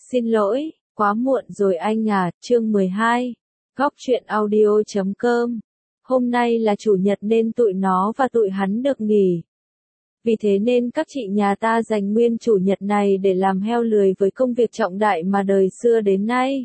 Xin lỗi, quá muộn rồi anh à, chương 12. Góc truyện audio.com. Hôm nay là chủ nhật nên tụi nó và tụi hắn được nghỉ. Vì thế nên các chị nhà ta dành nguyên chủ nhật này để làm heo lười với công việc trọng đại mà đời xưa đến nay.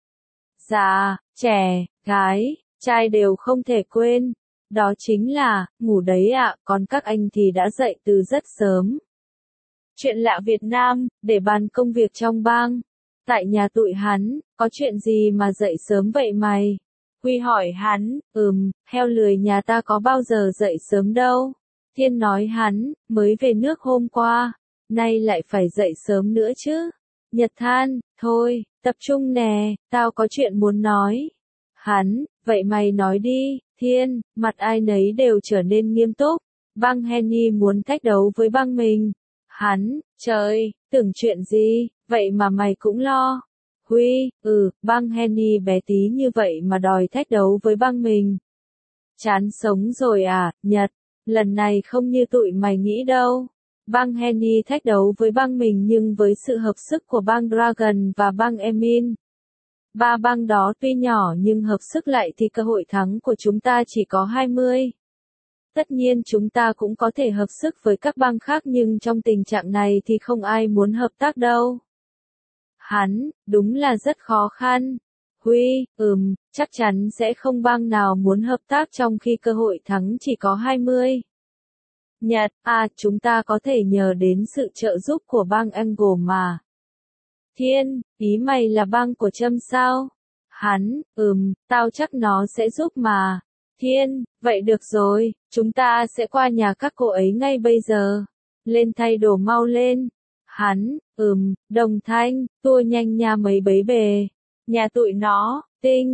Già, trẻ, gái, trai đều không thể quên. Đó chính là, ngủ đấy ạ, còn các anh thì đã dậy từ rất sớm. Chuyện lạ Việt Nam, để bàn công việc trong bang. Tại nhà tụi hắn, có chuyện gì mà dậy sớm vậy mày? Huy hỏi hắn, heo lười nhà ta có bao giờ dậy sớm đâu. Thiên nói hắn, mới về nước hôm qua, nay lại phải dậy sớm nữa chứ. Nhật than, thôi, tập trung nè, tao có chuyện muốn nói. Hắn, vậy mày nói đi. Thiên, mặt ai nấy đều trở nên nghiêm túc. Bang Henny muốn thách đấu với bang mình. Hắn, trời, tưởng chuyện gì, vậy mà mày cũng lo. Huy, bang Henny bé tí như vậy mà đòi thách đấu với bang mình. Chán sống rồi à, Nhật, lần này không như tụi mày nghĩ đâu. Bang Henny thách đấu với bang mình nhưng với sự hợp sức của bang Dragon và bang Emin. Ba bang đó tuy nhỏ nhưng hợp sức lại thì cơ hội thắng của chúng ta chỉ có 20. Tất nhiên chúng ta cũng có thể hợp sức với các bang khác nhưng trong tình trạng này thì không ai muốn hợp tác đâu. Hắn, đúng là rất khó khăn. Huy, chắc chắn sẽ không bang nào muốn hợp tác trong khi cơ hội thắng chỉ có 20. Nhật, chúng ta có thể nhờ đến sự trợ giúp của bang Angle mà. Thiên, ý mày là bang của Trâm sao? Hắn, tao chắc nó sẽ giúp mà. Thiên, vậy được rồi, chúng ta sẽ qua nhà các cô ấy ngay bây giờ. Lên thay đồ mau lên. Hắn, Đồng Thanh, tua nhanh nha mấy bấy bề. Nhà tụi nó, tinh,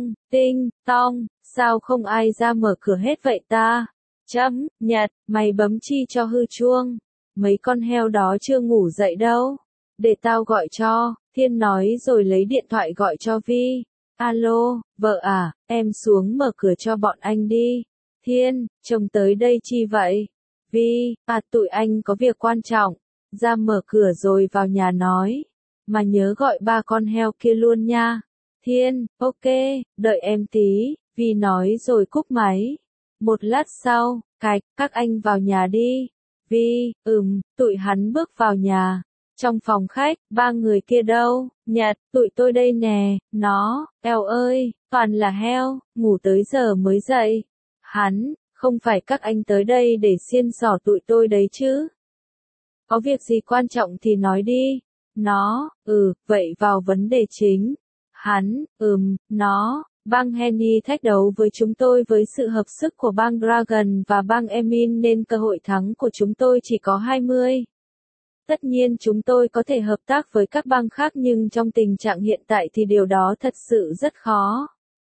tong, sao không ai ra mở cửa hết vậy ta? Nhật, mày bấm chi cho hư chuông. Mấy con heo đó chưa ngủ dậy đâu. Để tao gọi cho, Thiên nói rồi lấy điện thoại gọi cho Vi. Alo, vợ à, em xuống mở cửa cho bọn anh đi. Thiên, chồng tới đây chi vậy? Vi, tụi anh có việc quan trọng. Ra mở cửa rồi vào nhà nói. Mà nhớ gọi ba con heo kia luôn nha. Thiên, ok, đợi em tí. Vi nói rồi cúp máy. Một lát sau, các anh vào nhà đi. Vi, tụi hắn bước vào nhà. Trong phòng khách, ba người kia đâu? Nhật, tụi tôi đây nè. Nó, eo ơi, toàn là heo, ngủ tới giờ mới dậy. Hắn, không phải các anh tới đây để xiên xỏ tụi tôi đấy chứ. Có việc gì quan trọng thì nói đi. Nó, vậy vào vấn đề chính. Hắn, nó, bang Henny thách đấu với chúng tôi với sự hợp sức của bang Dragon và bang Emin nên cơ hội thắng của chúng tôi chỉ có 20. Tất nhiên chúng tôi có thể hợp tác với các bang khác nhưng trong tình trạng hiện tại thì điều đó thật sự rất khó.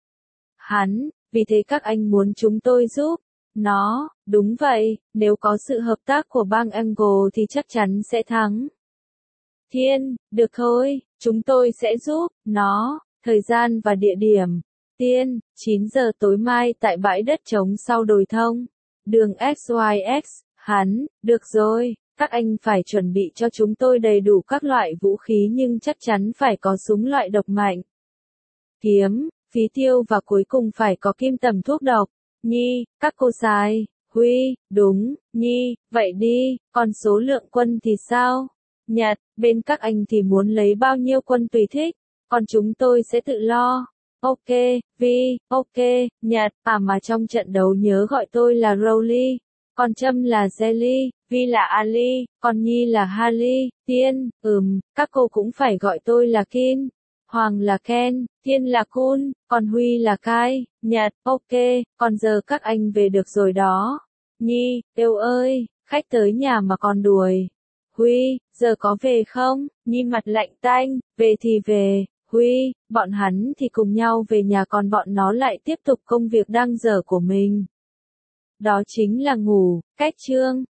Hắn, vì thế các anh muốn chúng tôi giúp. Nó, đúng vậy, nếu có sự hợp tác của bang Angle thì chắc chắn sẽ thắng. Thiên, được thôi, chúng tôi sẽ giúp. Nó, thời gian và địa điểm. Tiên, 9 giờ tối mai tại bãi đất trống sau đồi thông. Đường XYX, hắn, được rồi. Các anh phải chuẩn bị cho chúng tôi đầy đủ các loại vũ khí nhưng chắc chắn phải có súng loại độc mạnh. Kiếm, phí tiêu và cuối cùng phải có kim tầm thuốc độc. Nhi, các cô sai. Huy, đúng, Nhi, vậy đi, còn số lượng quân thì sao? Nhật, bên các anh thì muốn lấy bao nhiêu quân tùy thích, còn chúng tôi sẽ tự lo. Ok, Vi, ok, Nhật, mà trong trận đấu nhớ gọi tôi là Rowley, còn Trâm là Jelly. Vi là Ali, còn Nhi là Harley. Tiên, các cô cũng phải gọi tôi là Kin. Hoàng là Ken, Thiên là Kun, còn Huy là Kai. Nhật, ok, còn giờ các anh về được rồi đó. Nhi, yêu ơi, khách tới nhà mà còn đuổi. Huy, giờ có về không? Nhi mặt lạnh tanh, về thì về. Huy, bọn hắn thì cùng nhau về nhà còn bọn nó lại tiếp tục công việc đang dở của mình. Đó chính là ngủ, cách chương.